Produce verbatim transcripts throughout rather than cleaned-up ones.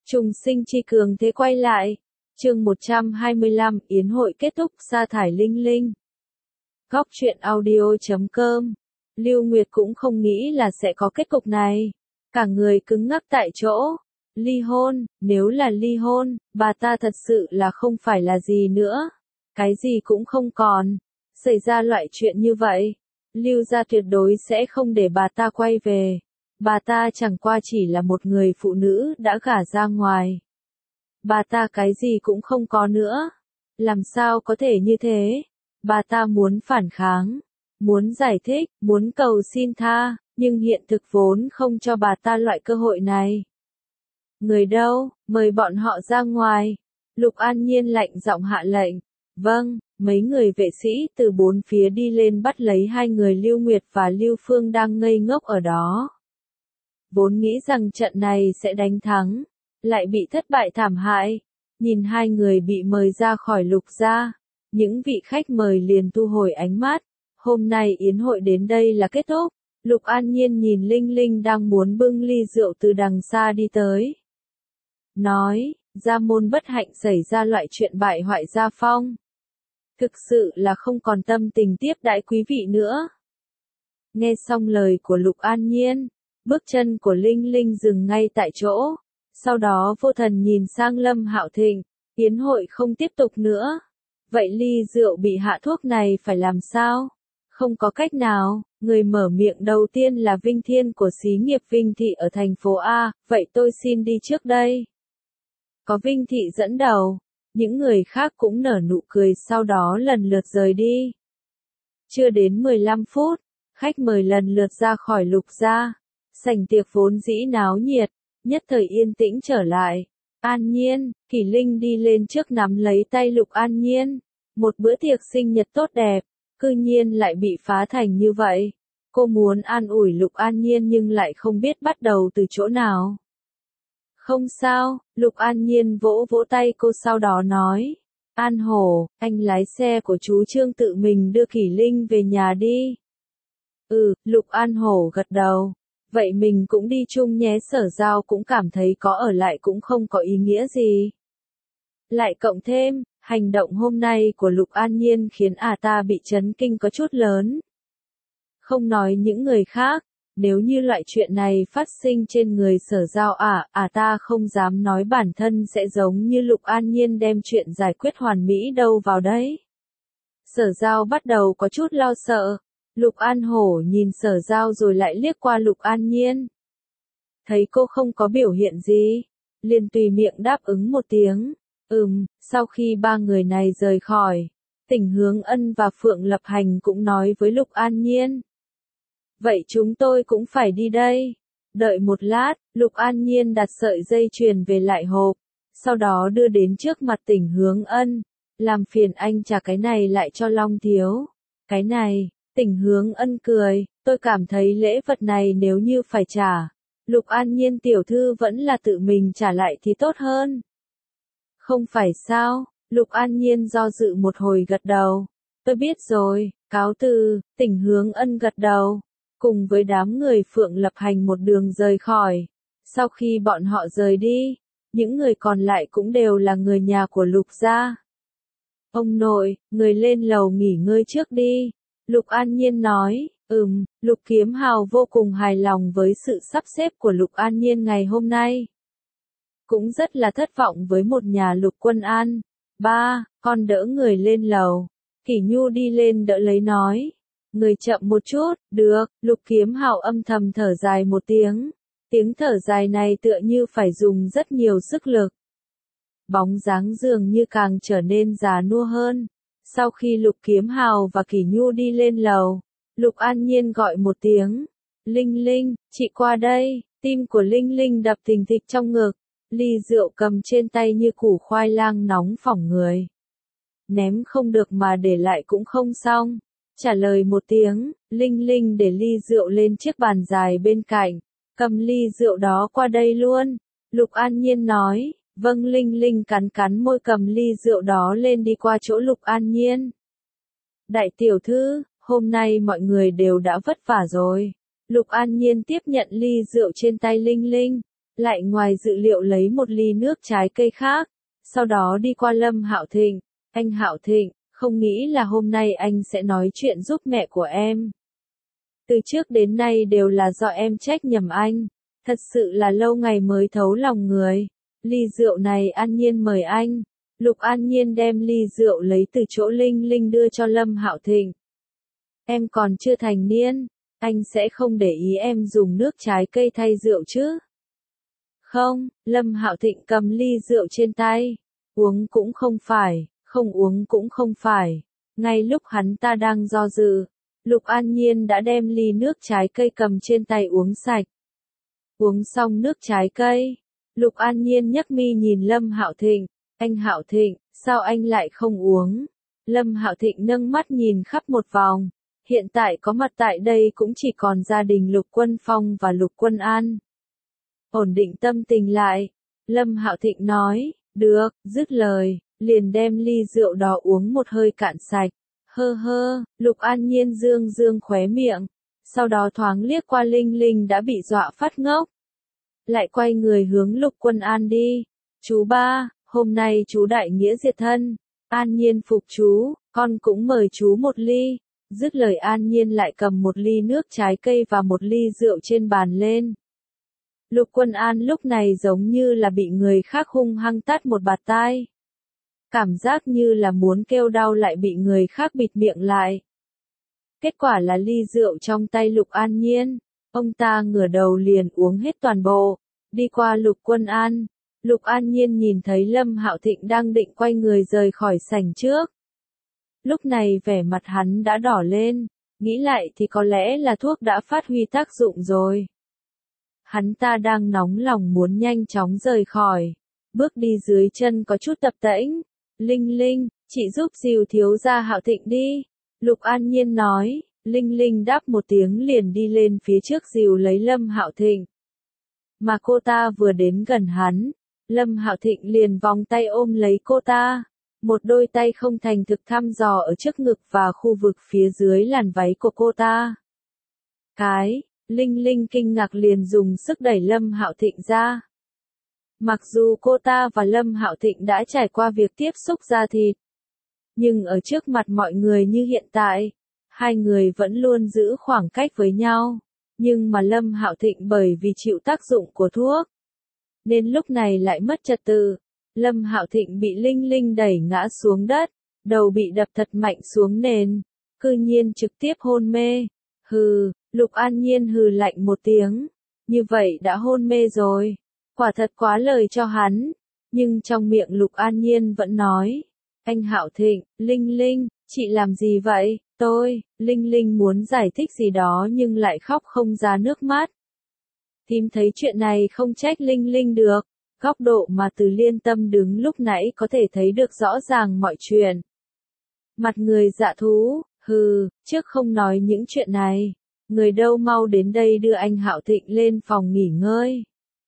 Trùng sinh chi cường thế quay lại. Chương một trăm hai mươi lăm, yến hội kết thúc, sa thải Linh Linh. Góc truyện audio chấm com. Lưu Nguyệt cũng không nghĩ là sẽ có kết cục này. Cả người cứng ngắc tại chỗ. Ly hôn, nếu là ly hôn, bà ta thật sự là không phải là gì nữa. Cái gì cũng không còn. Xảy ra loại chuyện như vậy, Lưu gia tuyệt đối sẽ không để bà ta quay về. Bà ta chẳng qua chỉ là một người phụ nữ đã gả ra ngoài. Bà ta cái gì cũng không có nữa. Làm sao có thể như thế? Bà ta muốn phản kháng, muốn giải thích, muốn cầu xin tha, nhưng hiện thực vốn không cho bà ta loại cơ hội này. Người đâu, mời bọn họ ra ngoài. Lục An Nhiên lạnh giọng hạ lệnh. Vâng, mấy người vệ sĩ từ bốn phía đi lên bắt lấy hai người Lưu Nguyệt và Lưu Phương đang ngây ngốc ở đó. Vốn nghĩ rằng trận này sẽ đánh thắng, lại bị thất bại thảm hại. Nhìn hai người bị mời ra khỏi Lục gia, những vị khách mời liền thu hồi ánh mắt. Hôm nay yến hội đến đây là kết thúc. Lục An Nhiên nhìn Linh Linh đang muốn bưng ly rượu từ đằng xa đi tới. Nói, gia môn bất hạnh xảy ra loại chuyện bại hoại gia phong. Thực sự là không còn tâm tình tiếp đãi quý vị nữa. Nghe xong lời của Lục An Nhiên, bước chân của Linh Linh dừng ngay tại chỗ. Sau đó vô thần nhìn sang Lâm Hạo Thịnh, yến hội không tiếp tục nữa. Vậy ly rượu bị hạ thuốc này phải làm sao? Không có cách nào, người mở miệng đầu tiên là Vinh Thiên của xí nghiệp Vinh Thị ở thành phố A, vậy tôi xin đi trước đây. Có Vinh Thị dẫn đầu, những người khác cũng nở nụ cười sau đó lần lượt rời đi. Chưa đến mười lăm phút, khách mời lần lượt ra khỏi Lục gia. Sảnh tiệc vốn dĩ náo nhiệt, nhất thời yên tĩnh trở lại. An Nhiên, Kỷ Linh đi lên trước nắm lấy tay Lục An Nhiên. Một bữa tiệc sinh nhật tốt đẹp, cư nhiên lại bị phá thành như vậy. Cô muốn an ủi Lục An Nhiên nhưng lại không biết bắt đầu từ chỗ nào. Không sao, Lục An Nhiên vỗ vỗ tay cô sau đó nói. An Hổ, anh lái xe của chú Trương tự mình đưa Kỷ Linh về nhà đi. Ừ, Lục An Hổ gật đầu. Vậy mình cũng đi chung nhé. Sở Giao cũng cảm thấy có ở lại cũng không có ý nghĩa gì. Lại cộng thêm, hành động hôm nay của Lục An Nhiên khiến ả ta bị chấn kinh có chút lớn. Không nói những người khác, nếu như loại chuyện này phát sinh trên người Sở Giao ả, ả ta không dám nói bản thân sẽ giống như Lục An Nhiên đem chuyện giải quyết hoàn mỹ đâu vào đấy. Sở Giao bắt đầu có chút lo sợ. Lục An Hổ nhìn Sở Giao rồi lại liếc qua Lục An Nhiên. Thấy cô không có biểu hiện gì, liền tùy miệng đáp ứng một tiếng. Ừm, sau khi ba người này rời khỏi, Tỉnh Hướng Ân và Phượng Lập Hành cũng nói với Lục An Nhiên. Vậy chúng tôi cũng phải đi đây. Đợi một lát, Lục An Nhiên đặt sợi dây chuyền về lại hộp, sau đó đưa đến trước mặt Tỉnh Hướng Ân. Làm phiền anh trả cái này lại cho Long Thiếu. Cái này, Tỉnh Hướng Ân cười, tôi cảm thấy lễ vật này nếu như phải trả, Lục An Nhiên tiểu thư vẫn là tự mình trả lại thì tốt hơn. Không phải sao? Lục An Nhiên do dự một hồi gật đầu. Tôi biết rồi, cáo từ. Tỉnh Hướng Ân gật đầu. Cùng với đám người Phượng Lập Hành một đường rời khỏi. Sau khi bọn họ rời đi, những người còn lại cũng đều là người nhà của Lục gia. Ông nội, người lên lầu nghỉ ngơi trước đi. Lục An Nhiên nói. Ừm, Lục Kiếm Hào vô cùng hài lòng với sự sắp xếp của Lục An Nhiên ngày hôm nay. Cũng rất là thất vọng với một nhà Lục Quân An. Ba, con đỡ người lên lầu. Kỷ Nhu đi lên đỡ lấy nói. Người chậm một chút, được. Lục Kiếm Hào âm thầm thở dài một tiếng. Tiếng thở dài này tựa như phải dùng rất nhiều sức lực. Bóng dáng dường như càng trở nên già nua hơn. Sau khi Lục Kiếm Hào và Kỷ Nhu đi lên lầu, Lục An Nhiên gọi một tiếng. Linh Linh, chị qua đây. Tim của Linh Linh đập thình thịch trong ngực. Ly rượu cầm trên tay như củ khoai lang nóng phỏng người. Ném không được mà để lại cũng không xong. Trả lời một tiếng, Linh Linh để ly rượu lên chiếc bàn dài bên cạnh. Cầm ly rượu đó qua đây luôn. Lục An Nhiên nói. Vâng. Linh Linh cắn cắn môi cầm ly rượu đó lên đi qua chỗ Lục An Nhiên. Đại tiểu thư, hôm nay mọi người đều đã vất vả rồi. Lục An Nhiên tiếp nhận ly rượu trên tay Linh Linh. lại ngoài dự liệu lấy một ly nước trái cây khác, sau đó đi qua Lâm Hạo Thịnh. Anh Hạo Thịnh, không nghĩ là hôm nay anh sẽ nói chuyện giúp mẹ của em. Từ trước đến nay đều là do em trách nhầm anh. Thật sự là lâu ngày mới thấu lòng người. Ly rượu này An Nhiên mời anh. Lục An Nhiên đem ly rượu lấy từ chỗ Linh Linh đưa cho Lâm Hạo Thịnh. Em còn chưa thành niên, anh sẽ không để ý em dùng nước trái cây thay rượu chứ? Không, Lâm Hạo Thịnh cầm ly rượu trên tay. Uống cũng không phải, không uống cũng không phải. Ngay lúc hắn ta đang do dự, Lục An Nhiên đã đem ly nước trái cây cầm trên tay uống sạch. Uống xong nước trái cây, Lục An Nhiên nhấc mi nhìn Lâm Hạo Thịnh. Anh Hạo Thịnh, sao anh lại không uống? Lâm Hạo Thịnh nâng mắt nhìn khắp một vòng. Hiện tại có mặt tại đây cũng chỉ còn gia đình Lục Quân Phong và Lục Quân An. Ổn định tâm tình lại, Lâm Hạo Thịnh nói, được, dứt lời, liền đem ly rượu đó uống một hơi cạn sạch. Hơ hơ, Lục An Nhiên dương dương khóe miệng, sau đó thoáng liếc qua Linh Linh đã bị dọa phát ngốc. Lại quay người hướng Lục Quân An đi. Chú ba, hôm nay chú đại nghĩa diệt thân. An Nhiên phục chú, con cũng mời chú một ly. Dứt lời An Nhiên lại cầm một ly nước trái cây và một ly rượu trên bàn lên. Lục Quân An lúc này giống như là bị người khác hung hăng tát một bạt tai. Cảm giác như là muốn kêu đau lại bị người khác bịt miệng lại. Kết quả là ly rượu trong tay Lục An Nhiên, ông ta ngửa đầu liền uống hết toàn bộ, đi qua Lục Quân An. Lục An Nhiên nhìn thấy Lâm Hạo Thịnh đang định quay người rời khỏi sảnh trước. Lúc này vẻ mặt hắn đã đỏ lên, nghĩ lại thì có lẽ là thuốc đã phát huy tác dụng rồi. Hắn ta đang nóng lòng muốn nhanh chóng rời khỏi, bước đi dưới chân có chút tập tễnh. Linh Linh, chị giúp dìu thiếu gia Hạo Thịnh đi. Lục An Nhiên nói, Linh Linh đáp một tiếng liền đi lên phía trước dìu lấy Lâm Hạo Thịnh. Mà cô ta vừa đến gần hắn, Lâm Hạo Thịnh liền vòng tay ôm lấy cô ta. Một đôi tay không thành thực thăm dò ở trước ngực và khu vực phía dưới làn váy của cô ta. Cái, Linh Linh kinh ngạc liền dùng sức đẩy Lâm Hạo Thịnh ra. Mặc dù cô ta và Lâm Hạo Thịnh đã trải qua việc tiếp xúc da thịt, nhưng ở trước mặt mọi người như hiện tại, hai người vẫn luôn giữ khoảng cách với nhau. Nhưng mà Lâm Hạo Thịnh bởi vì chịu tác dụng của thuốc, nên lúc này lại mất trật tự. Lâm Hạo Thịnh bị Linh Linh đẩy ngã xuống đất, đầu bị đập thật mạnh xuống nền, cư nhiên trực tiếp hôn mê. Hừ, Lục An Nhiên hừ lạnh một tiếng, như vậy đã hôn mê rồi, quả thật quá lời cho hắn. Nhưng trong miệng Lục An Nhiên vẫn nói, anh Hạo Thịnh, Linh Linh, chị làm gì vậy? Tôi, Linh Linh muốn giải thích gì đó nhưng lại khóc không ra nước mắt. Thím thấy chuyện này không trách Linh Linh được. Góc độ mà Từ Liên Tâm đứng lúc nãy có thể thấy được rõ ràng mọi chuyện. Mặt người dạ thú, hừ, trước không nói những chuyện này. Người đâu mau đến đây đưa anh Hạo Thịnh lên phòng nghỉ ngơi.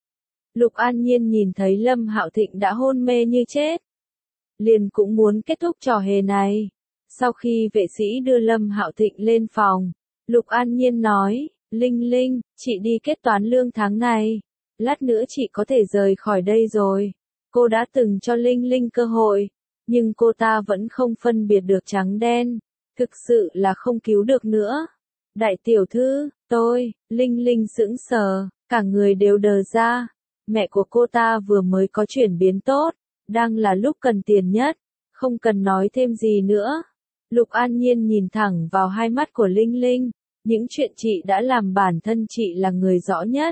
Lục An Nhiên nhìn thấy Lâm Hạo Thịnh đã hôn mê như chết, liền cũng muốn kết thúc trò hề này. Sau khi vệ sĩ đưa Lâm Hạo Thịnh lên phòng, Lục An Nhiên nói, Linh Linh, chị đi kết toán lương tháng này. Lát nữa chị có thể rời khỏi đây rồi. Cô đã từng cho Linh Linh cơ hội, nhưng cô ta vẫn không phân biệt được trắng đen. Thực sự là không cứu được nữa. Đại tiểu thư, tôi, Linh Linh sững sờ, cả người đều đờ ra. Mẹ của cô ta vừa mới có chuyển biến tốt, đang là lúc cần tiền nhất, không cần nói thêm gì nữa. Lục An Nhiên nhìn thẳng vào hai mắt của Linh Linh, những chuyện chị đã làm bản thân chị là người rõ nhất.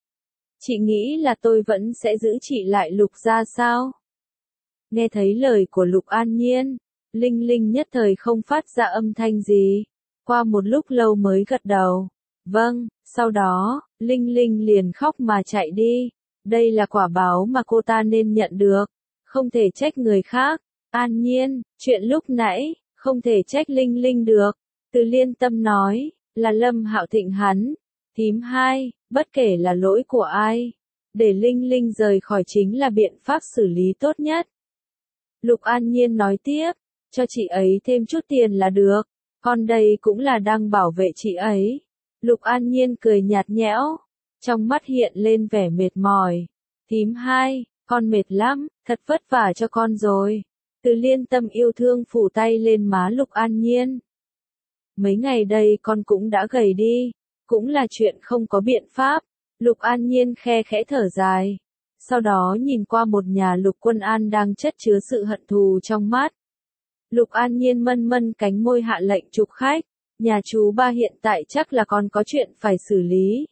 Chị nghĩ là tôi vẫn sẽ giữ chị lại Lục gia sao? Nghe thấy lời của Lục An Nhiên, Linh Linh nhất thời không phát ra âm thanh gì. Qua một lúc lâu mới gật đầu. Vâng, sau đó, Linh Linh liền khóc mà chạy đi. Đây là quả báo mà cô ta nên nhận được. Không thể trách người khác. An Nhiên, chuyện lúc nãy, không thể trách Linh Linh được. Từ Liên Tâm nói, là Lâm Hạo Thịnh hắn. Thím hai, bất kể là lỗi của ai, để Linh Linh rời khỏi chính là biện pháp xử lý tốt nhất. Lục An Nhiên nói tiếp, cho chị ấy thêm chút tiền là được, con đây cũng là đang bảo vệ chị ấy. Lục An Nhiên cười nhạt nhẽo, trong mắt hiện lên vẻ mệt mỏi. Thím hai, con mệt lắm, thật vất vả cho con rồi. Từ Liên tâm yêu thương phủ tay lên má Lục An Nhiên. Mấy ngày đây con cũng đã gầy đi, cũng là chuyện không có biện pháp. Lục An Nhiên khe khẽ thở dài. Sau đó nhìn qua một nhà Lục Quân An đang chất chứa sự hận thù trong mắt. Lục An Nhiên mân mân cánh môi hạ lệnh chụp khách. Nhà chú ba hiện tại chắc là còn có chuyện phải xử lý.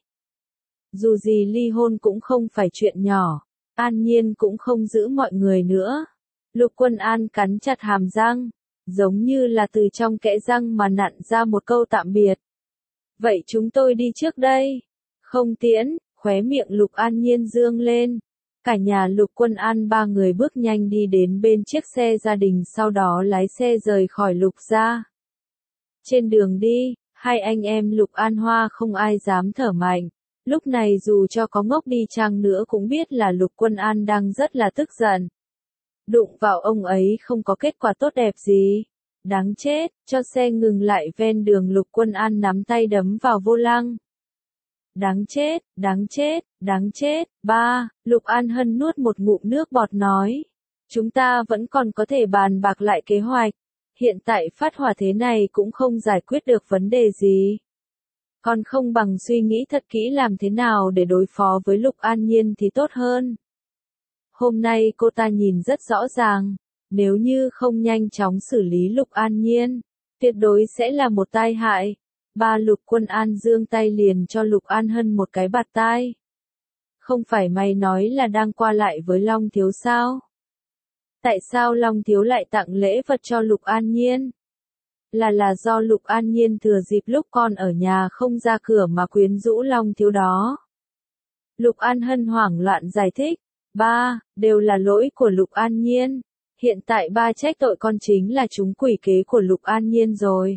Dù gì ly hôn cũng không phải chuyện nhỏ. An Nhiên cũng không giữ mọi người nữa. Lục Quân An cắn chặt hàm răng, giống như là từ trong kẽ răng mà nặn ra một câu tạm biệt. Vậy chúng tôi đi trước đây. Không tiễn, khóe miệng Lục An Nhiên dương lên. Cả nhà Lục Quân An ba người bước nhanh đi đến bên chiếc xe gia đình, sau đó lái xe rời khỏi Lục gia. Trên đường đi, hai anh em Lục An Hoa không ai dám thở mạnh. Lúc này dù cho có ngốc đi chăng nữa cũng biết là Lục Quân An đang rất là tức giận. Đụng vào ông ấy không có kết quả tốt đẹp gì. Đáng chết, cho xe ngừng lại ven đường, Lục Quân An nắm tay đấm vào vô lăng. Đáng chết, đáng chết, đáng chết, ba, Lục An Hân nuốt một ngụm nước bọt nói. Chúng ta vẫn còn có thể bàn bạc lại kế hoạch. Hiện tại phát hỏa thế này cũng không giải quyết được vấn đề gì. Còn không bằng suy nghĩ thật kỹ làm thế nào để đối phó với Lục An Nhiên thì tốt hơn. Hôm nay cô ta nhìn rất rõ ràng, nếu như không nhanh chóng xử lý Lục An Nhiên, tuyệt đối sẽ là một tai hại. Ba Lục Quân An giương tay liền cho Lục An Hân một cái bạt tai. Không phải mày nói là đang qua lại với Long Thiếu sao? Tại sao Long Thiếu lại tặng lễ vật cho Lục An Nhiên? Là là do Lục An Nhiên thừa dịp lúc con ở nhà không ra cửa mà quyến rũ Long Thiếu đó. Lục An Hân hoảng loạn giải thích. Ba, đều là lỗi của Lục An Nhiên. Hiện tại ba trách tội con chính là trúng quỷ kế của Lục An Nhiên rồi.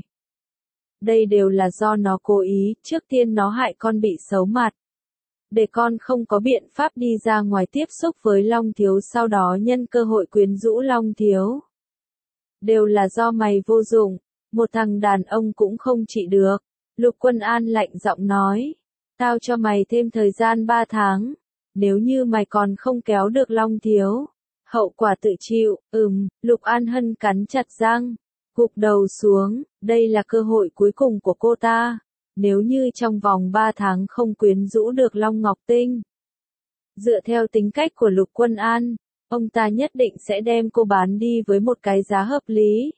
Đây đều là do nó cố ý, trước tiên nó hại con bị xấu mặt. Để con không có biện pháp đi ra ngoài tiếp xúc với Long Thiếu, sau đó nhân cơ hội quyến rũ Long Thiếu. Đều là do mày vô dụng, một thằng đàn ông cũng không trị được. Lục Quân An lạnh giọng nói. Tao cho mày thêm thời gian ba tháng. Nếu như mày còn không kéo được Long Thiếu, hậu quả tự chịu. Ừm, Lục An Hân cắn chặt răng, gục đầu xuống. Đây là cơ hội cuối cùng của cô ta. Nếu như trong vòng ba tháng không quyến rũ được Long Ngọc Tinh, dựa theo tính cách của Lục Quân An, ông ta nhất định sẽ đem cô bán đi với một cái giá hợp lý.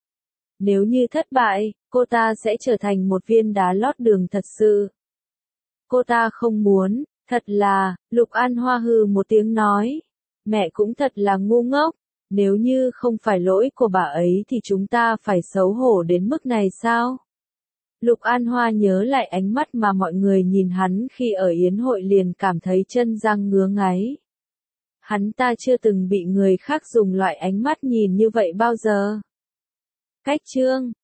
Nếu như thất bại, cô ta sẽ trở thành một viên đá lót đường thật sự. Cô ta không muốn, thật là, Lục An Hoa hừ một tiếng nói. Mẹ cũng thật là ngu ngốc, nếu như không phải lỗi của bà ấy thì chúng ta phải xấu hổ đến mức này sao? Lục An Hoa nhớ lại ánh mắt mà mọi người nhìn hắn khi ở yến hội liền cảm thấy chân răng ngứa ngáy. Hắn ta chưa từng bị người khác dùng loại ánh mắt nhìn như vậy bao giờ. Cách chương